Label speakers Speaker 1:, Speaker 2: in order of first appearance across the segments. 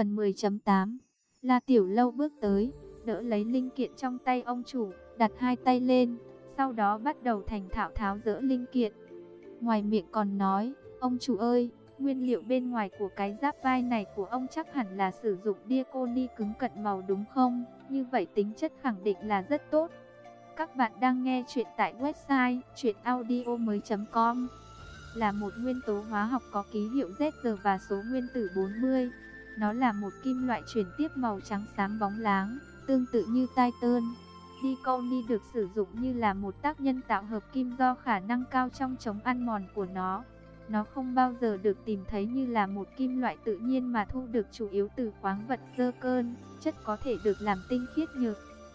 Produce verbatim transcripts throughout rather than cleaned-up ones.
Speaker 1: Phần mười chấm tám. La Tiểu Lâu bước tới, đỡ lấy linh kiện trong tay ông chủ, đặt hai tay lên, sau đó bắt đầu thành thạo tháo dỡ linh kiện. Ngoài miệng còn nói, ông chủ ơi, nguyên liệu bên ngoài của cái giáp vai này của ông chắc hẳn là sử dụng diaconi cứng cận màu đúng không? Như vậy tính chất khẳng định là rất tốt. Các bạn đang nghe chuyện tại website truyện audio mới chấm com. Là một nguyên tố hóa học có ký hiệu Z và số nguyên tử bốn mươi. Nó là một kim loại chuyển tiếp màu trắng xám bóng láng, tương tự như Titan. Diaconi được sử dụng như là một tác nhân tạo hợp kim do khả năng cao trong chống ăn mòn của nó. Nó không bao giờ được tìm thấy như là một kim loại tự nhiên mà thu được chủ yếu từ khoáng vật zircon, chất có thể được làm tinh khiết nhược.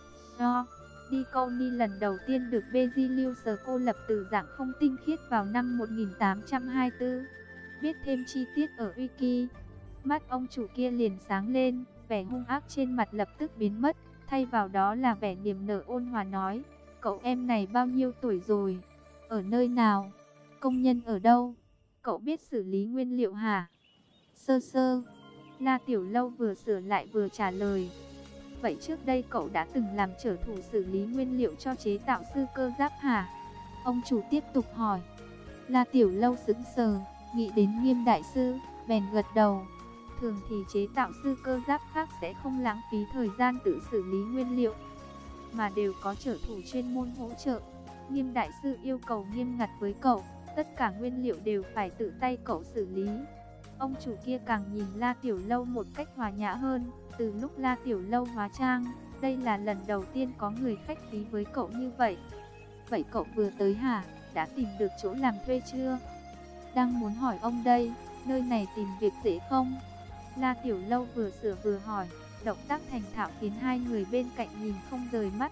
Speaker 1: Do Diaconi lần đầu tiên được Bezilius cô lập từ dạng không tinh khiết vào năm một nghìn tám trăm hai mươi tư. Biết thêm chi tiết ở wiki. Mắt ông chủ kia liền sáng lên, vẻ hung ác trên mặt lập tức biến mất, thay vào đó là vẻ niềm nở ôn hòa nói, cậu em này bao nhiêu tuổi rồi? Ở nơi nào? Công nhân ở đâu? Cậu biết xử lý nguyên liệu hả? Sơ sơ. La Tiểu Lâu vừa sửa lại vừa trả lời. Vậy trước đây cậu đã từng làm trở thủ xử lý nguyên liệu cho chế tạo sư cơ giáp hả? Ông chủ tiếp tục hỏi. La Tiểu Lâu sững sờ, nghĩ đến Nghiêm đại sư, bèn gật đầu. Thường thì chế tạo sư cơ giáp khác sẽ không lãng phí thời gian tự xử lý nguyên liệu, mà đều có trở thủ chuyên môn hỗ trợ. Nghiêm đại sư yêu cầu nghiêm ngặt với cậu, tất cả nguyên liệu đều phải tự tay cậu xử lý. Ông chủ kia càng nhìn La Tiểu Lâu một cách hòa nhã hơn. Từ lúc La Tiểu Lâu hóa trang, đây là lần đầu tiên có người khách khí với cậu như vậy. Vậy cậu vừa tới hả? Đã tìm được chỗ làm thuê chưa? Đang muốn hỏi ông đây, nơi này tìm việc dễ không? La Tiểu Lâu vừa sửa vừa hỏi, động tác thành thạo khiến hai người bên cạnh nhìn không rời mắt.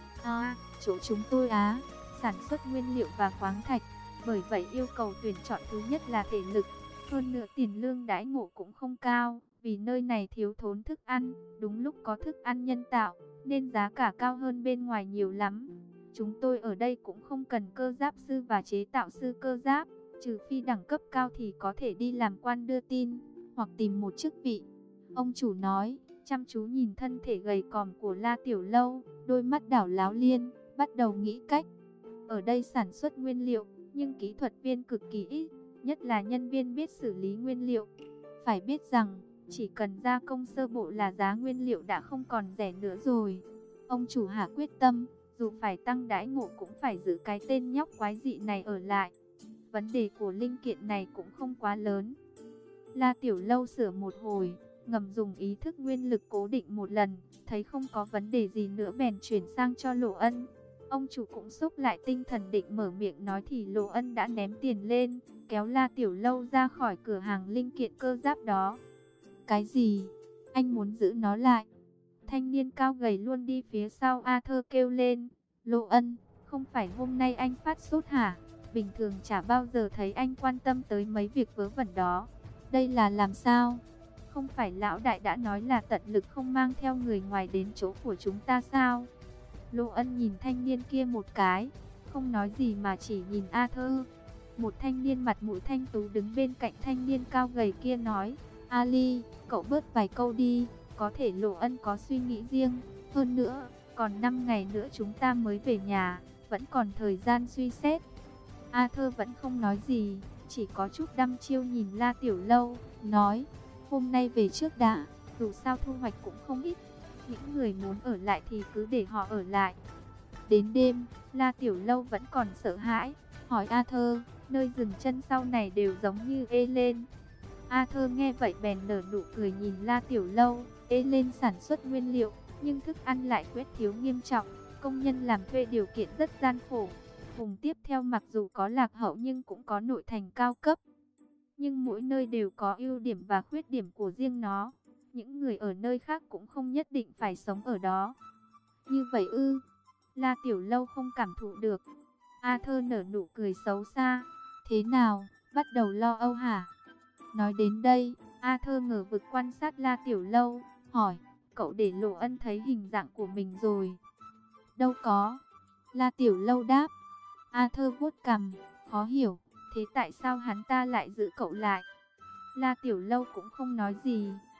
Speaker 1: À, chỗ chúng tôi á, sản xuất nguyên liệu và khoáng thạch, bởi vậy yêu cầu tuyển chọn thứ nhất là thể lực. Hơn nữa tiền lương đãi ngộ cũng không cao, vì nơi này thiếu thốn thức ăn, đúng lúc có thức ăn nhân tạo, nên giá cả cao hơn bên ngoài nhiều lắm. Chúng tôi ở đây cũng không cần cơ giáp sư và chế tạo sư cơ giáp, trừ phi đẳng cấp cao thì có thể đi làm quan đưa tin, hoặc tìm một chức vị. Ông chủ nói, chăm chú nhìn thân thể gầy còm của La Tiểu Lâu, đôi mắt đảo láo liên, bắt đầu nghĩ cách. Ở đây sản xuất nguyên liệu, nhưng kỹ thuật viên cực kỳ ít, nhất là nhân viên biết xử lý nguyên liệu. Phải biết rằng, chỉ cần gia công sơ bộ là giá nguyên liệu đã không còn rẻ nữa rồi. Ông chủ hạ quyết tâm, dù phải tăng đãi ngộ cũng phải giữ cái tên nhóc quái dị này ở lại. Vấn đề của linh kiện này cũng không quá lớn. La Tiểu Lâu sửa một hồi, ngầm dùng ý thức nguyên lực cố định một lần, thấy không có vấn đề gì nữa bèn chuyển sang cho Lộ Ân. Ông chủ cũng xúc lại tinh thần định mở miệng nói thì Lộ Ân đã ném tiền lên, kéo La Tiểu Lâu ra khỏi cửa hàng linh kiện cơ giáp đó. Cái gì? Anh muốn giữ nó lại? Thanh niên cao gầy luôn đi phía sau Arthur kêu lên. Lộ Ân, không phải hôm nay anh phát sốt hả? Bình thường chả bao giờ thấy anh quan tâm tới mấy việc vớ vẩn đó. Đây là làm sao? Không phải lão đại đã nói là tận lực không mang theo người ngoài đến chỗ của chúng ta sao? Lộ Ân nhìn thanh niên kia một cái, không nói gì mà chỉ nhìn Arthur. Một thanh niên mặt mũi thanh tú đứng bên cạnh thanh niên cao gầy kia nói, Ali, cậu bớt vài câu đi, có thể Lộ Ân có suy nghĩ riêng. Hơn nữa, còn năm ngày nữa chúng ta mới về nhà, vẫn còn thời gian suy xét. Arthur vẫn không nói gì, chỉ có chút đăm chiêu nhìn La Tiểu Lâu, nói, hôm nay về trước đã, dù sao thu hoạch cũng không ít. Những người muốn ở lại thì cứ để họ ở lại. Đến đêm, La Tiểu Lâu vẫn còn sợ hãi, hỏi Arthur, nơi dừng chân sau này đều giống như Elen. Arthur nghe vậy bèn nở nụ cười nhìn La Tiểu Lâu. Elen sản xuất nguyên liệu, nhưng thức ăn lại khuyết thiếu nghiêm trọng, công nhân làm thuê điều kiện rất gian khổ. Vùng tiếp theo mặc dù có lạc hậu nhưng cũng có nội thành cao cấp. Nhưng mỗi nơi đều có ưu điểm và khuyết điểm của riêng nó. Những người ở nơi khác cũng không nhất định phải sống ở đó. Như vậy ư? La Tiểu Lâu không cảm thụ được. Arthur nở nụ cười xấu xa. Thế nào, bắt đầu lo âu hả? Nói đến đây, Arthur ngờ vực quan sát La Tiểu Lâu, hỏi, cậu để Lộ Ân thấy hình dạng của mình rồi? Đâu có. La Tiểu Lâu đáp. Arthur vuốt cằm, khó hiểu, thế tại sao hắn ta lại giữ cậu lại? La Tiểu Lâu cũng không nói gì,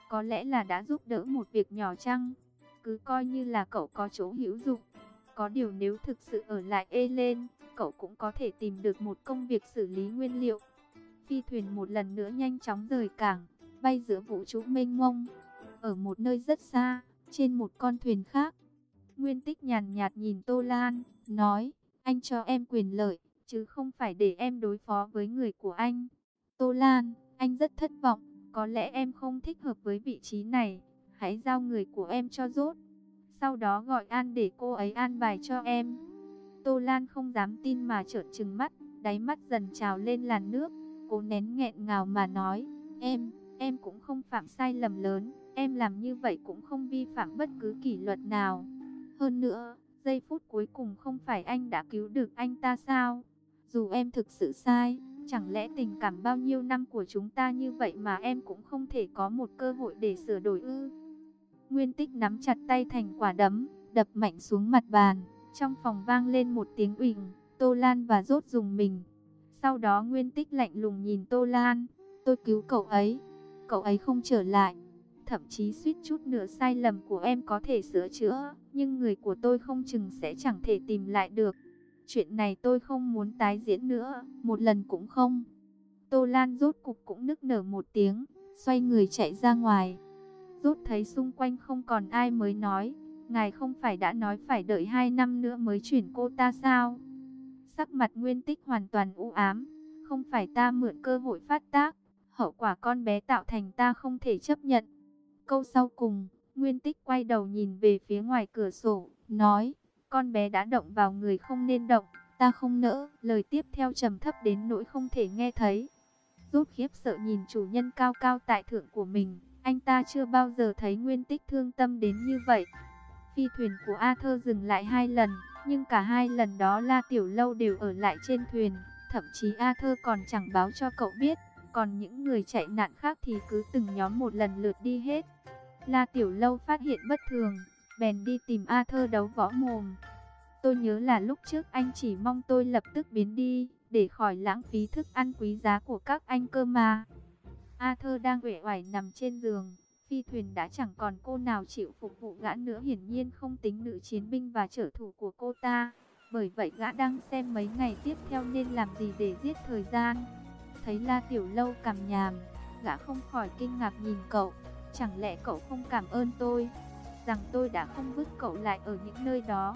Speaker 1: có lẽ là đã giúp đỡ một việc nhỏ chăng? Cứ coi như là cậu có chỗ hữu dụng. Có điều nếu thực sự ở lại ê lên, cậu cũng có thể tìm được một công việc xử lý nguyên liệu. Phi thuyền một lần nữa nhanh chóng rời cảng, bay giữa vũ trụ mênh mông. Ở một nơi rất xa, trên một con thuyền khác, Nguyên Tích nhàn nhạt nhìn Tô Lan, nói, anh cho em quyền lợi, chứ không phải để em đối phó với người của anh. Tô Lan, anh rất thất vọng, có lẽ em không thích hợp với vị trí này, hãy giao người của em cho Rốt. Sau đó gọi An để cô ấy an bài cho em. Tô Lan không dám tin mà trợn trừng mắt, đáy mắt dần trào lên làn nước, cố nén nghẹn ngào mà nói, em, em cũng không phạm sai lầm lớn, em làm như vậy cũng không vi phạm bất cứ kỷ luật nào. Hơn nữa, giây phút cuối cùng không phải anh đã cứu được anh ta sao? Dù em thực sự sai, chẳng lẽ tình cảm bao nhiêu năm của chúng ta như vậy mà em cũng không thể có một cơ hội để sửa đổi ư? Nguyên Tích nắm chặt tay thành quả đấm, đập mạnh xuống mặt bàn. Trong phòng vang lên một tiếng uỳnh, Tô Lan và Rốt dùng mình. Sau đó Nguyên Tích lạnh lùng nhìn Tô Lan, tôi cứu cậu ấy, cậu ấy không trở lại. Thậm chí suýt chút nữa sai lầm của em có thể sửa chữa, nhưng người của tôi không chừng sẽ chẳng thể tìm lại được. Chuyện này tôi không muốn tái diễn nữa, một lần cũng không. Tô Lan rốt cục cũng nức nở một tiếng, xoay người chạy ra ngoài. Rốt thấy xung quanh không còn ai mới nói, ngài không phải đã nói phải đợi hai năm nữa mới chuyển cô ta sao? Sắc mặt Nguyên Tích hoàn toàn u ám, không phải ta mượn cơ hội phát tác, hậu quả con bé tạo thành ta không thể chấp nhận. Câu sau cùng, Nguyên Tích quay đầu nhìn về phía ngoài cửa sổ, nói, con bé đã động vào người không nên động, ta không nỡ. Lời tiếp theo trầm thấp đến nỗi không thể nghe thấy. Rốt khiếp sợ nhìn chủ nhân cao cao tại thượng của mình, anh ta chưa bao giờ thấy Nguyên Tích thương tâm đến như vậy. Phi thuyền của Arthur dừng lại hai lần, nhưng cả hai lần đó La Tiểu Lâu đều ở lại trên thuyền, thậm chí Arthur còn chẳng báo cho cậu biết, còn những người chạy nạn khác thì cứ từng nhóm một lần lượt đi hết. La Tiểu Lâu phát hiện bất thường, bèn đi tìm Arthur đấu võ mồm. Tôi nhớ là lúc trước anh chỉ mong tôi lập tức biến đi, để khỏi lãng phí thức ăn quý giá của các anh cơ mà. Arthur đang uể oải nằm trên giường, phi thuyền đã chẳng còn cô nào chịu phục vụ gã nữa, hiển nhiên không tính nữ chiến binh và trợ thủ của cô ta. Bởi vậy gã đang xem mấy ngày tiếp theo nên làm gì để giết thời gian. Thấy La Tiểu Lâu cằm nhàm, gã không khỏi kinh ngạc nhìn cậu. Chẳng lẽ cậu không cảm ơn tôi, rằng tôi đã không vứt cậu lại ở những nơi đó?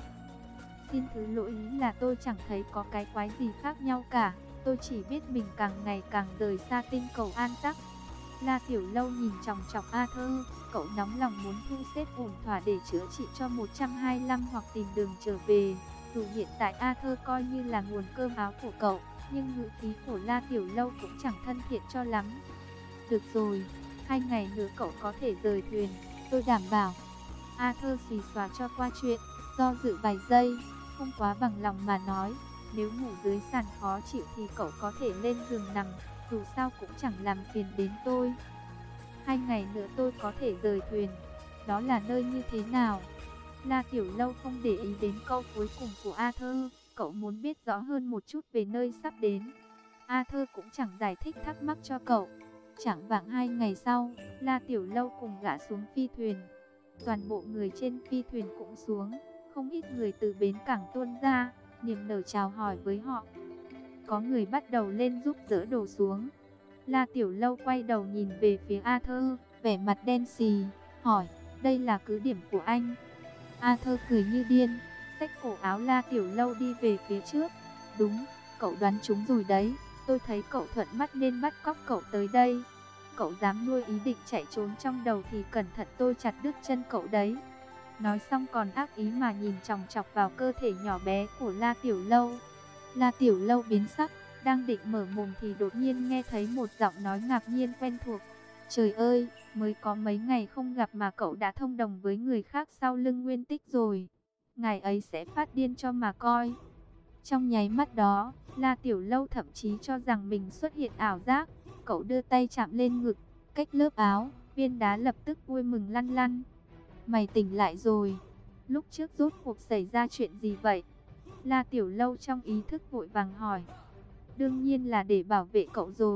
Speaker 1: Xin thứ lỗi ý là tôi chẳng thấy có cái quái gì khác nhau cả. Tôi chỉ biết mình càng ngày càng rời xa tinh cầu an tắc. La Tiểu Lâu nhìn chòng chọc Arthur, cậu nóng lòng muốn thu xếp ổn thỏa để chữa trị cho một trăm hai mươi lăm hoặc tìm đường trở về. Dù hiện tại Arthur coi như là nguồn cơm áo của cậu, nhưng ngữ khí của La Tiểu Lâu cũng chẳng thân thiện cho lắm. Được rồi, hai ngày nữa cậu có thể rời thuyền, tôi đảm bảo. Arthur xì xòa cho qua chuyện, do dự vài giây, không quá bằng lòng mà nói, nếu ngủ dưới sàn khó chịu thì cậu có thể lên giường nằm, dù sao cũng chẳng làm phiền đến tôi. Hai ngày nữa tôi có thể rời thuyền, đó là nơi như thế nào? La Tiểu Lâu không để ý đến câu cuối cùng của Arthur, cậu muốn biết rõ hơn một chút về nơi sắp đến. Arthur cũng chẳng giải thích thắc mắc cho cậu. Chẳng vạng hai ngày sau, La Tiểu Lâu cùng gã xuống phi thuyền. Toàn bộ người trên phi thuyền cũng xuống, không ít người từ bến cảng tuôn ra, niềm nở chào hỏi với họ. Có người bắt đầu lên giúp dỡ đồ xuống. La Tiểu Lâu quay đầu nhìn về phía Arthur, vẻ mặt đen xì, hỏi, đây là cứ điểm của anh? Arthur cười như điên, xách cổ áo La Tiểu Lâu đi về phía trước. Đúng, cậu đoán trúng rồi đấy, tôi thấy cậu thuận mắt nên bắt cóc cậu tới đây. Cậu dám nuôi ý định chạy trốn trong đầu thì cẩn thận tôi chặt đứt chân cậu đấy. Nói xong còn ác ý mà nhìn chòng chọc vào cơ thể nhỏ bé của La Tiểu Lâu. La Tiểu Lâu biến sắc, đang định mở mồm thì đột nhiên nghe thấy một giọng nói ngạc nhiên quen thuộc. Trời ơi, mới có mấy ngày không gặp mà cậu đã thông đồng với người khác sau lưng Nguyên Tích rồi. Ngài ấy sẽ phát điên cho mà coi. Trong nháy mắt đó, La Tiểu Lâu thậm chí cho rằng mình xuất hiện ảo giác. Cậu đưa tay chạm lên ngực, cách lớp áo, viên đá lập tức vui mừng lăn lăn. Mày tỉnh lại rồi. Lúc trước rốt cuộc xảy ra chuyện gì vậy? La Tiểu Lâu trong ý thức vội vàng hỏi. Đương nhiên là để bảo vệ cậu rồi.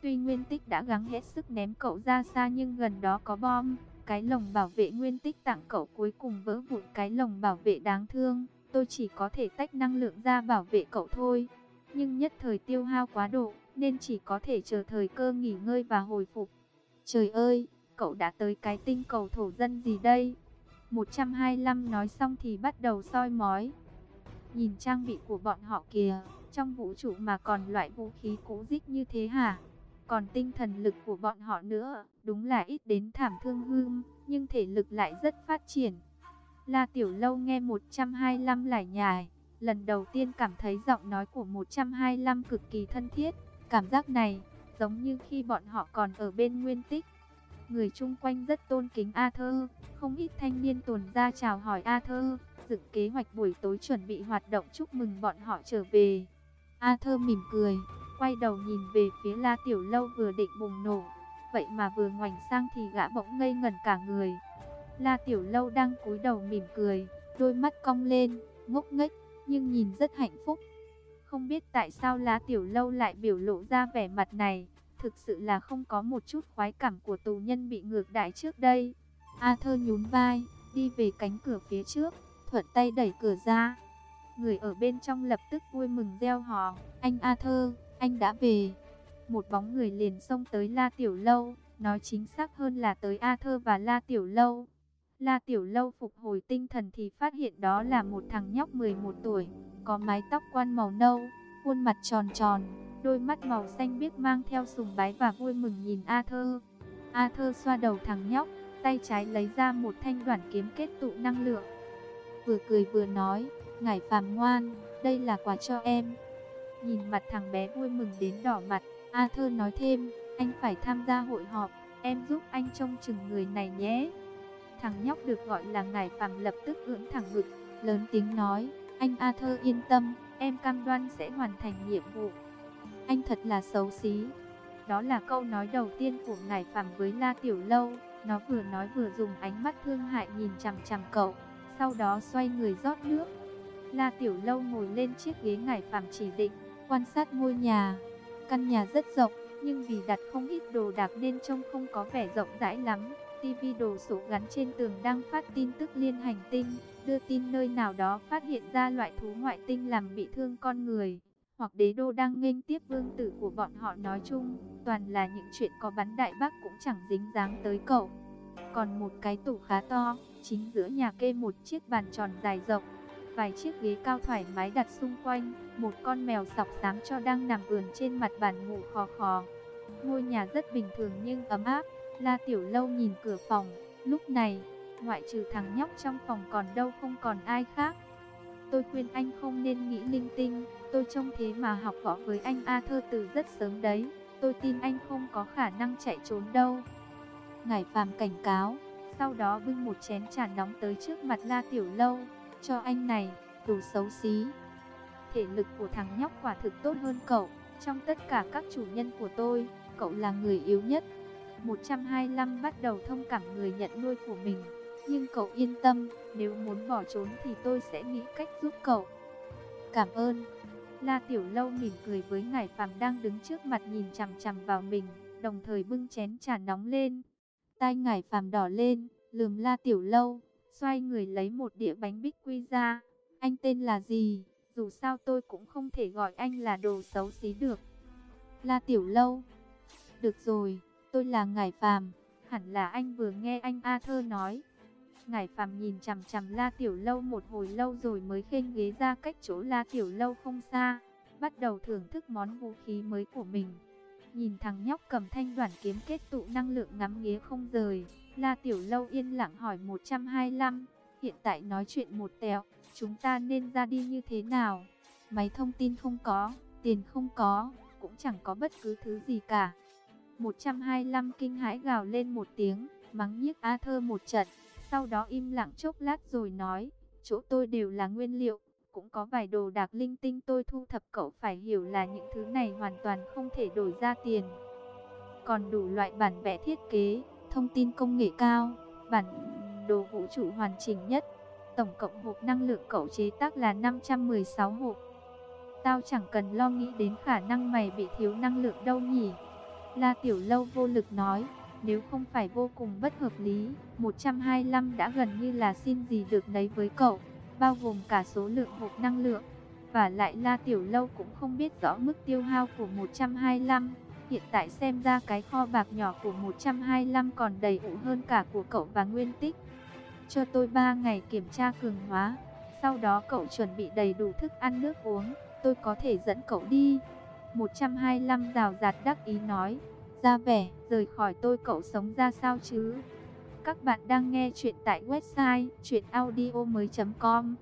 Speaker 1: Tuy Nguyên Tích đã gắng hết sức ném cậu ra xa nhưng gần đó có bom. Cái lồng bảo vệ Nguyên Tích tặng cậu cuối cùng vỡ vụn, cái lồng bảo vệ đáng thương. Tôi chỉ có thể tách năng lượng ra bảo vệ cậu thôi. Nhưng nhất thời tiêu hao quá độ, nên chỉ có thể chờ thời cơ nghỉ ngơi và hồi phục. Trời ơi, cậu đã tới cái tinh cầu thổ dân gì đây? một trăm hai mươi lăm nói xong thì bắt đầu soi mói. Nhìn trang bị của bọn họ kìa, trong vũ trụ mà còn loại vũ khí cũ rích như thế hả? Còn tinh thần lực của bọn họ nữa, đúng là ít đến thảm thương hương, nhưng thể lực lại rất phát triển. La Tiểu Lâu nghe một trăm hai mươi lăm lải nhải, lần đầu tiên cảm thấy giọng nói của một trăm hai mươi lăm cực kỳ thân thiết. Cảm giác này, giống như khi bọn họ còn ở bên Nguyên Tích. Người chung quanh rất tôn kính Arthur, không ít thanh niên tuồn ra chào hỏi Arthur, dựng kế hoạch buổi tối chuẩn bị hoạt động chúc mừng bọn họ trở về. Arthur mỉm cười, quay đầu nhìn về phía La Tiểu Lâu vừa định bùng nổ, vậy mà vừa ngoảnh sang thì gã bỗng ngây ngẩn cả người. La Tiểu Lâu đang cúi đầu mỉm cười, đôi mắt cong lên, ngốc nghếch, nhưng nhìn rất hạnh phúc. Không biết tại sao La Tiểu Lâu lại biểu lộ ra vẻ mặt này, thực sự là không có một chút khoái cảm của tù nhân bị ngược đãi trước đây. Arthur nhún vai, đi về cánh cửa phía trước, thuận tay đẩy cửa ra. Người ở bên trong lập tức vui mừng reo hò, anh Arthur, anh đã về. Một bóng người liền xông tới La Tiểu Lâu, nói chính xác hơn là tới Arthur và La Tiểu Lâu. La Tiểu Lâu phục hồi tinh thần thì phát hiện đó là một thằng nhóc mười một tuổi, có mái tóc quăn màu nâu, khuôn mặt tròn tròn, đôi mắt màu xanh biếc mang theo sùng bái và vui mừng nhìn Arthur. Arthur xoa đầu thằng nhóc, tay trái lấy ra một thanh đoản kiếm kết tụ năng lượng. Vừa cười vừa nói, ngải phàm ngoan, đây là quà cho em. Nhìn mặt thằng bé vui mừng đến đỏ mặt, Arthur nói thêm, anh phải tham gia hội họp, em giúp anh trông chừng người này nhé. Thằng nhóc được gọi là ngải phàm lập tức ưỡn thẳng ngực, lớn tiếng nói, anh Arthur yên tâm, em cam đoan sẽ hoàn thành nhiệm vụ. Anh thật là xấu xí. Đó là câu nói đầu tiên của ngải phàm với La Tiểu Lâu. Nó vừa nói vừa dùng ánh mắt thương hại nhìn chằm chằm cậu, sau đó xoay người rót nước. La Tiểu Lâu ngồi lên chiếc ghế ngải phàm chỉ định, quan sát ngôi nhà. Căn nhà rất rộng, nhưng vì đặt không ít đồ đạc nên trông không có vẻ rộng rãi lắm. Tivi đồ sộ gắn trên tường đang phát tin tức liên hành tinh, đưa tin nơi nào đó phát hiện ra loại thú ngoại tinh làm bị thương con người, hoặc đế đô đang nghênh tiếp vương tử của bọn họ. Nói chung, toàn là những chuyện có bắn đại bác cũng chẳng dính dáng tới cậu. Còn một cái tủ khá to, chính giữa nhà kê một chiếc bàn tròn dài rộng, vài chiếc ghế cao thoải mái đặt xung quanh, một con mèo sọc sáng cho đang nằm ườn trên mặt bàn ngủ khò khò. Ngôi nhà rất bình thường nhưng ấm áp. La Tiểu Lâu nhìn cửa phòng, lúc này, ngoại trừ thằng nhóc trong phòng còn đâu không còn ai khác. Tôi khuyên anh không nên nghĩ linh tinh, tôi trông thế mà học võ với anh Arthur từ rất sớm đấy, tôi tin anh không có khả năng chạy trốn đâu. Ngải phàm cảnh cáo, sau đó bưng một chén trà nóng tới trước mặt La Tiểu Lâu, cho anh này, đồ xấu xí. Thể lực của thằng nhóc quả thực tốt hơn cậu, trong tất cả các chủ nhân của tôi, cậu là người yếu nhất. một trăm hai mươi lăm bắt đầu thông cảm người nhận nuôi của mình, nhưng cậu yên tâm, nếu muốn bỏ trốn thì tôi sẽ nghĩ cách giúp cậu. Cảm ơn. La Tiểu Lâu mỉm cười với ngải phàm đang đứng trước mặt nhìn chằm chằm vào mình, đồng thời bưng chén trà nóng lên. Tai ngải phàm đỏ lên, lườm La Tiểu Lâu, xoay người lấy một đĩa bánh bích quy ra. Anh tên là gì? Dù sao tôi cũng không thể gọi anh là đồ xấu xí được. La Tiểu Lâu. Được rồi, tôi là ngải phàm, hẳn là anh vừa nghe anh Arthur nói. Ngải phàm nhìn chằm chằm La Tiểu Lâu một hồi lâu rồi mới khênh ghế ra cách chỗ La Tiểu Lâu không xa, bắt đầu thưởng thức món vũ khí mới của mình. Nhìn thằng nhóc cầm thanh đoản kiếm kết tụ năng lượng ngắm nghía không rời, La Tiểu Lâu yên lặng hỏi một trăm hai mươi lăm, hiện tại nói chuyện một tẹo, chúng ta nên ra đi như thế nào? Máy thông tin không có, tiền không có, cũng chẳng có bất cứ thứ gì cả. một trăm hai mươi lăm kinh hãi gào lên một tiếng, mắng nhiếc Arthur một trận, sau đó im lặng chốc lát rồi nói, chỗ tôi đều là nguyên liệu, cũng có vài đồ đạc linh tinh tôi thu thập, cậu phải hiểu là những thứ này hoàn toàn không thể đổi ra tiền. Còn đủ loại bản vẽ thiết kế, thông tin công nghệ cao, bản đồ vũ trụ hoàn chỉnh nhất. Tổng cộng hộp năng lượng cậu chế tác là năm trăm mười sáu hộp. Tao chẳng cần lo nghĩ đến khả năng mày bị thiếu năng lượng đâu nhỉ. La Tiểu Lâu vô lực nói, nếu không phải vô cùng bất hợp lý, một trăm hai mươi lăm đã gần như là xin gì được nấy với cậu, bao gồm cả số lượng hộp năng lượng. Và lại La Tiểu Lâu cũng không biết rõ mức tiêu hao của một trăm hai mươi lăm. Hiện tại xem ra cái kho bạc nhỏ của một trăm hai mươi lăm còn đầy ụ hơn cả của cậu và Nguyên Tích. Cho tôi ba ngày kiểm tra cường hóa, sau đó cậu chuẩn bị đầy đủ thức ăn nước uống, tôi có thể dẫn cậu đi. một trăm hai mươi lăm rào rạt đắc ý nói, ra vẻ rời khỏi tôi cậu sống ra sao chứ? Các bạn đang nghe chuyện tại website chuyện audio mới chấm com.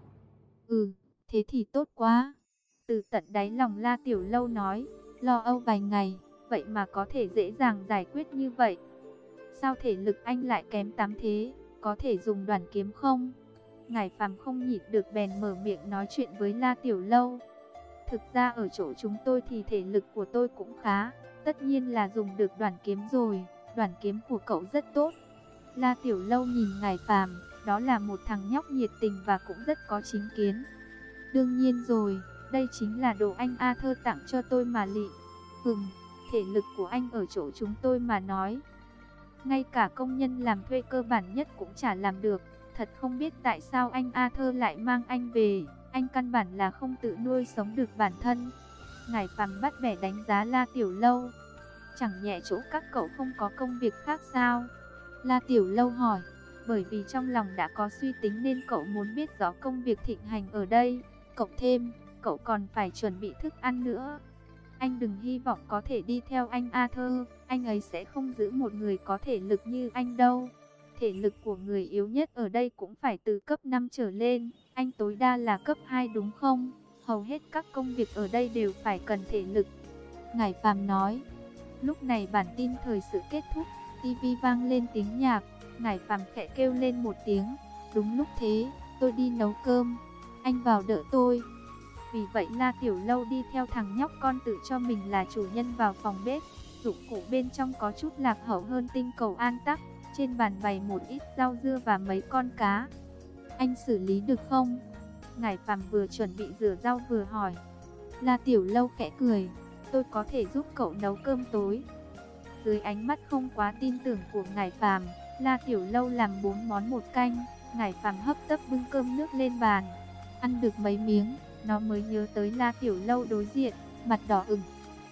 Speaker 1: Ừ, thế thì tốt quá. Từ tận đáy lòng La Tiểu Lâu nói, lo âu vài ngày, vậy mà có thể dễ dàng giải quyết như vậy. Sao thể lực anh lại kém tám thế, có thể dùng đoàn kiếm không? Ngải Phàm không nhịn được bèn mở miệng nói chuyện với La Tiểu Lâu. Thực ra ở chỗ chúng tôi thì thể lực của tôi cũng khá, tất nhiên là dùng được đoàn kiếm rồi, đoàn kiếm của cậu rất tốt. La Tiểu Lâu nhìn Ngải Phàm, đó là một thằng nhóc nhiệt tình và cũng rất có chính kiến. Đương nhiên rồi, đây chính là đồ anh A Thơ tặng cho tôi mà lị. Hừm, thể lực của anh ở chỗ chúng tôi mà nói, ngay cả công nhân làm thuê cơ bản nhất cũng chả làm được. Thật không biết tại sao anh A Thơ lại mang anh về, anh căn bản là không tự nuôi sống được bản thân. Ngải Phàm bắt bẻ đánh giá La Tiểu Lâu. Chẳng nhẹ chỗ các cậu không có công việc khác sao? La Tiểu Lâu hỏi, bởi vì trong lòng đã có suy tính nên cậu muốn biết rõ công việc thịnh hành ở đây. Cộng thêm, cậu còn phải chuẩn bị thức ăn nữa. Anh đừng hy vọng có thể đi theo anh A Thơ, anh ấy sẽ không giữ một người có thể lực như anh đâu. Thể lực của người yếu nhất ở đây cũng phải từ cấp năm trở lên, anh tối đa là cấp hai đúng không? Hầu hết các công việc ở đây đều phải cần thể lực. Ngải Phàm nói. Lúc này bản tin thời sự kết thúc, ti vi vang lên tiếng nhạc, Ngải Phàm khẽ kêu lên một tiếng. Đúng lúc thế, tôi đi nấu cơm, anh vào đỡ tôi. Vì vậy La Tiểu Lâu đi theo thằng nhóc con tự cho mình là chủ nhân vào phòng bếp. Dụng cụ bên trong có chút lạc hậu hơn tinh cầu An Tắc. Trên bàn bày một ít rau dưa và mấy con cá. Anh xử lý được không? Ngải Phàm vừa chuẩn bị rửa rau vừa hỏi. La Tiểu Lâu khẽ cười. Tôi có thể giúp cậu nấu cơm tối. Dưới ánh mắt không quá tin tưởng của Ngải Phàm, La Tiểu Lâu làm bốn món một canh. Ngải Phàm hấp tấp bưng cơm nước lên bàn. Ăn được mấy miếng, nó mới nhớ tới La Tiểu Lâu đối diện, mặt đỏ ửng.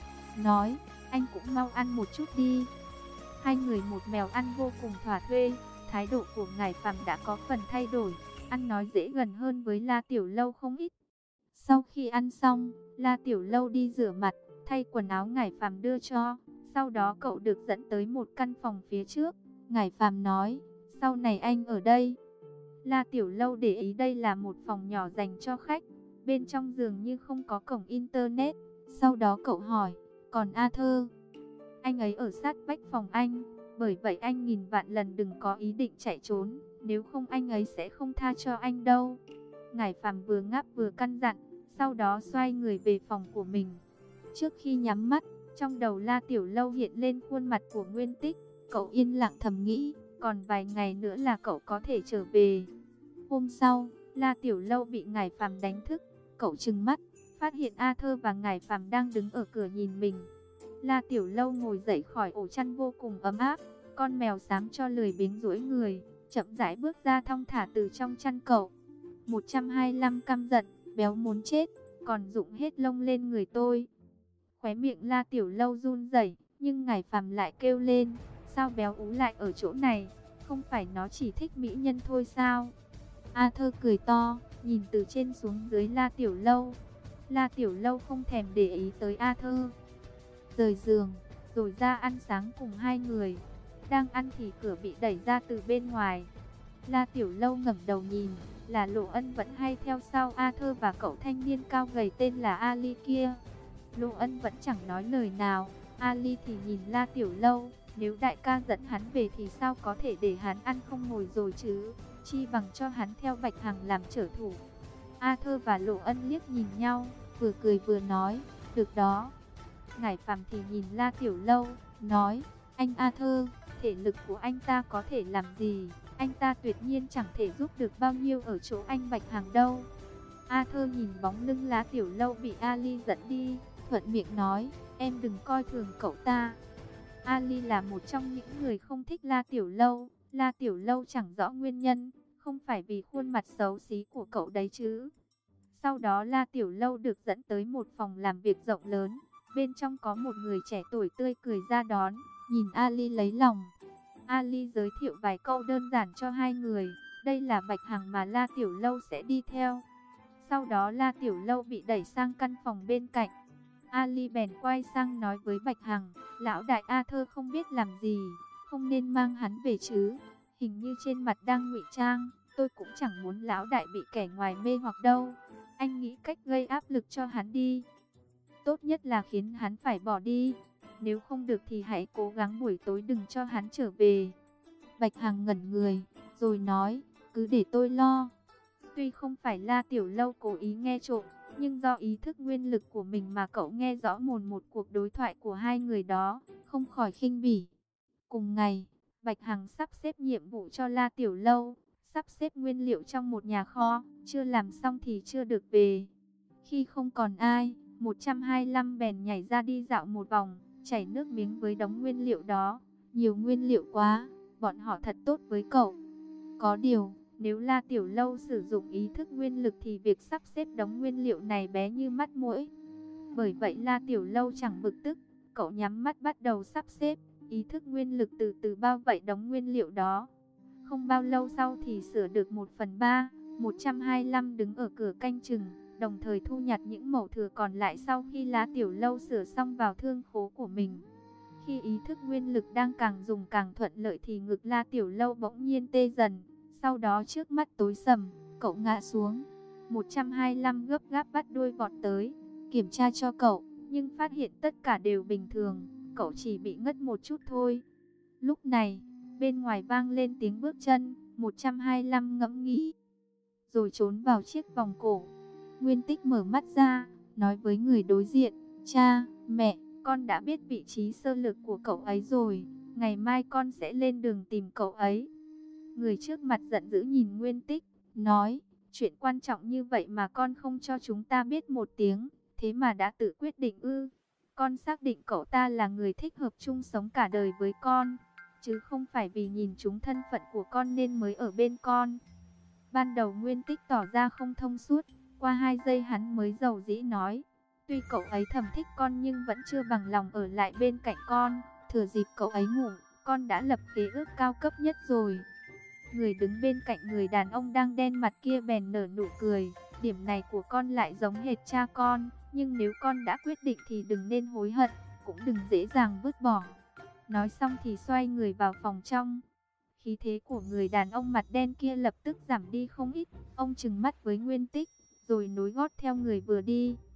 Speaker 1: Nói, anh cũng mau ăn một chút đi. Hai người một mèo ăn vô cùng thỏa thuê, thái độ của Ngải Phàm đã có phần thay đổi, ăn nói dễ gần hơn với La Tiểu Lâu không ít. Sau khi ăn xong, La Tiểu Lâu đi rửa mặt, thay quần áo Ngải Phàm đưa cho, sau đó cậu được dẫn tới một căn phòng phía trước. Ngải Phàm nói, sau này anh ở đây. La Tiểu Lâu để ý đây là một phòng nhỏ dành cho khách, bên trong giường như không có cổng internet. Sau đó cậu hỏi, còn A Thơ? Anh ấy ở sát vách phòng anh, bởi vậy anh nghìn vạn lần đừng có ý định chạy trốn, nếu không anh ấy sẽ không tha cho anh đâu. Ngải Phàm vừa ngáp vừa căn dặn, sau đó xoay người về phòng của mình. Trước khi nhắm mắt, trong đầu La Tiểu Lâu hiện lên khuôn mặt của Nguyên Tích, cậu yên lặng thầm nghĩ, còn vài ngày nữa là cậu có thể trở về. Hôm sau, La Tiểu Lâu bị Ngải Phàm đánh thức, cậu trừng mắt, phát hiện A Thơ và Ngải Phàm đang đứng ở cửa nhìn mình. La Tiểu Lâu ngồi dậy khỏi ổ chăn vô cùng ấm áp, con mèo xám cho lười biếng duỗi người, chậm rãi bước ra thong thả từ trong chăn cậu. một trăm hai mươi lăm căm giận, béo muốn chết, còn rụng hết lông lên người tôi. Khóe miệng La Tiểu Lâu run rẩy, nhưng Ngải Phàm lại kêu lên, sao béo ú lại ở chỗ này, không phải nó chỉ thích mỹ nhân thôi sao? A Thơ cười to, nhìn từ trên xuống dưới La Tiểu Lâu. La Tiểu Lâu không thèm để ý tới A Thơ, rời giường, rồi ra ăn sáng cùng hai người. Đang ăn thì cửa bị đẩy ra từ bên ngoài. La Tiểu Lâu ngẩng đầu nhìn, là Lộ Ân vẫn hay theo sau A Thơ và cậu thanh niên cao gầy tên là Ali kia. Lộ Ân vẫn chẳng nói lời nào, Ali thì nhìn La Tiểu Lâu, nếu đại ca dẫn hắn về thì sao có thể để hắn ăn không ngồi rồi chứ, chi bằng cho hắn theo Bạch Hằng làm trở thủ. A Thơ và Lộ Ân liếc nhìn nhau, vừa cười vừa nói, được đó. Ngải Phàm thì nhìn La Tiểu Lâu, nói, anh A Thơ, thể lực của anh ta có thể làm gì, anh ta tuyệt nhiên chẳng thể giúp được bao nhiêu ở chỗ anh Bạch Hằng đâu. A Thơ nhìn bóng lưng La Tiểu Lâu bị Ali dẫn đi, thuận miệng nói, em đừng coi thường cậu ta. Ali là một trong những người không thích La Tiểu Lâu. La Tiểu Lâu chẳng rõ nguyên nhân, không phải vì khuôn mặt xấu xí của cậu đấy chứ. Sau đó La Tiểu Lâu được dẫn tới một phòng làm việc rộng lớn. Bên trong có một người trẻ tuổi tươi cười ra đón, nhìn Ali lấy lòng. Ali giới thiệu vài câu đơn giản cho hai người. Đây là Bạch Hằng mà La Tiểu Lâu sẽ đi theo. Sau đó La Tiểu Lâu bị đẩy sang căn phòng bên cạnh. Ali bèn quay sang nói với Bạch Hằng, lão đại A Thơ không biết làm gì, không nên mang hắn về chứ. Hình như trên mặt đang ngụy trang, tôi cũng chẳng muốn lão đại bị kẻ ngoài mê hoặc đâu. Anh nghĩ cách gây áp lực cho hắn đi. Tốt nhất là khiến hắn phải bỏ đi. Nếu không được thì hãy cố gắng buổi tối đừng cho hắn trở về. Bạch Hằng ngẩn người, rồi nói, cứ để tôi lo. Tuy không phải La Tiểu Lâu cố ý nghe trộm, nhưng do ý thức nguyên lực của mình mà cậu nghe rõ mồn một cuộc đối thoại của hai người đó, không khỏi khinh bỉ. Cùng ngày, Bạch Hằng sắp xếp nhiệm vụ cho La Tiểu Lâu, sắp xếp nguyên liệu trong một nhà kho, chưa làm xong thì chưa được về. Khi không còn ai, một trăm hai mươi lăm bèn nhảy ra đi dạo một vòng, chảy nước miếng với đống nguyên liệu đó. Nhiều nguyên liệu quá, bọn họ thật tốt với cậu. Có điều, nếu La Tiểu Lâu sử dụng ý thức nguyên lực thì việc sắp xếp đống nguyên liệu này bé như mắt muỗi. Bởi vậy La Tiểu Lâu chẳng bực tức, cậu nhắm mắt bắt đầu sắp xếp, ý thức nguyên lực từ từ bao vây đống nguyên liệu đó. Không bao lâu sau thì sửa được một phần ba, một trăm hai mươi lăm đứng ở cửa canh chừng, đồng thời thu nhặt những mẩu thừa còn lại sau khi La Tiểu Lâu sửa xong vào thương khố của mình. Khi ý thức nguyên lực đang càng dùng càng thuận lợi thì ngực La Tiểu Lâu bỗng nhiên tê dần. Sau đó trước mắt tối sầm, cậu ngã xuống. một trăm hai mươi lăm gấp gáp bắt đuôi vọt tới, kiểm tra cho cậu, nhưng phát hiện tất cả đều bình thường, cậu chỉ bị ngất một chút thôi. Lúc này, bên ngoài vang lên tiếng bước chân, một trăm hai mươi lăm ngẫm nghĩ, rồi trốn vào chiếc vòng cổ. Nguyên Tích mở mắt ra, nói với người đối diện, cha, mẹ, con đã biết vị trí sơ lược của cậu ấy rồi, ngày mai con sẽ lên đường tìm cậu ấy. Người trước mặt giận dữ nhìn Nguyên Tích, nói, chuyện quan trọng như vậy mà con không cho chúng ta biết một tiếng, thế mà đã tự quyết định ư? Con xác định cậu ta là người thích hợp chung sống cả đời với con, chứ không phải vì nhìn trúng thân phận của con nên mới ở bên con. Ban đầu Nguyên Tích tỏ ra không thông suốt, qua hai giây hắn mới dầu dĩ nói, tuy cậu ấy thầm thích con nhưng vẫn chưa bằng lòng ở lại bên cạnh con, thừa dịp cậu ấy ngủ, con đã lập khế ước cao cấp nhất rồi. Người đứng bên cạnh người đàn ông đang đen mặt kia bèn nở nụ cười, điểm này của con lại giống hệt cha con, nhưng nếu con đã quyết định thì đừng nên hối hận, cũng đừng dễ dàng vứt bỏ. Nói xong thì xoay người vào phòng trong. Khí thế của người đàn ông mặt đen kia lập tức giảm đi không ít, ông trừng mắt với Nguyên Tích, rồi nối gót theo người vừa đi.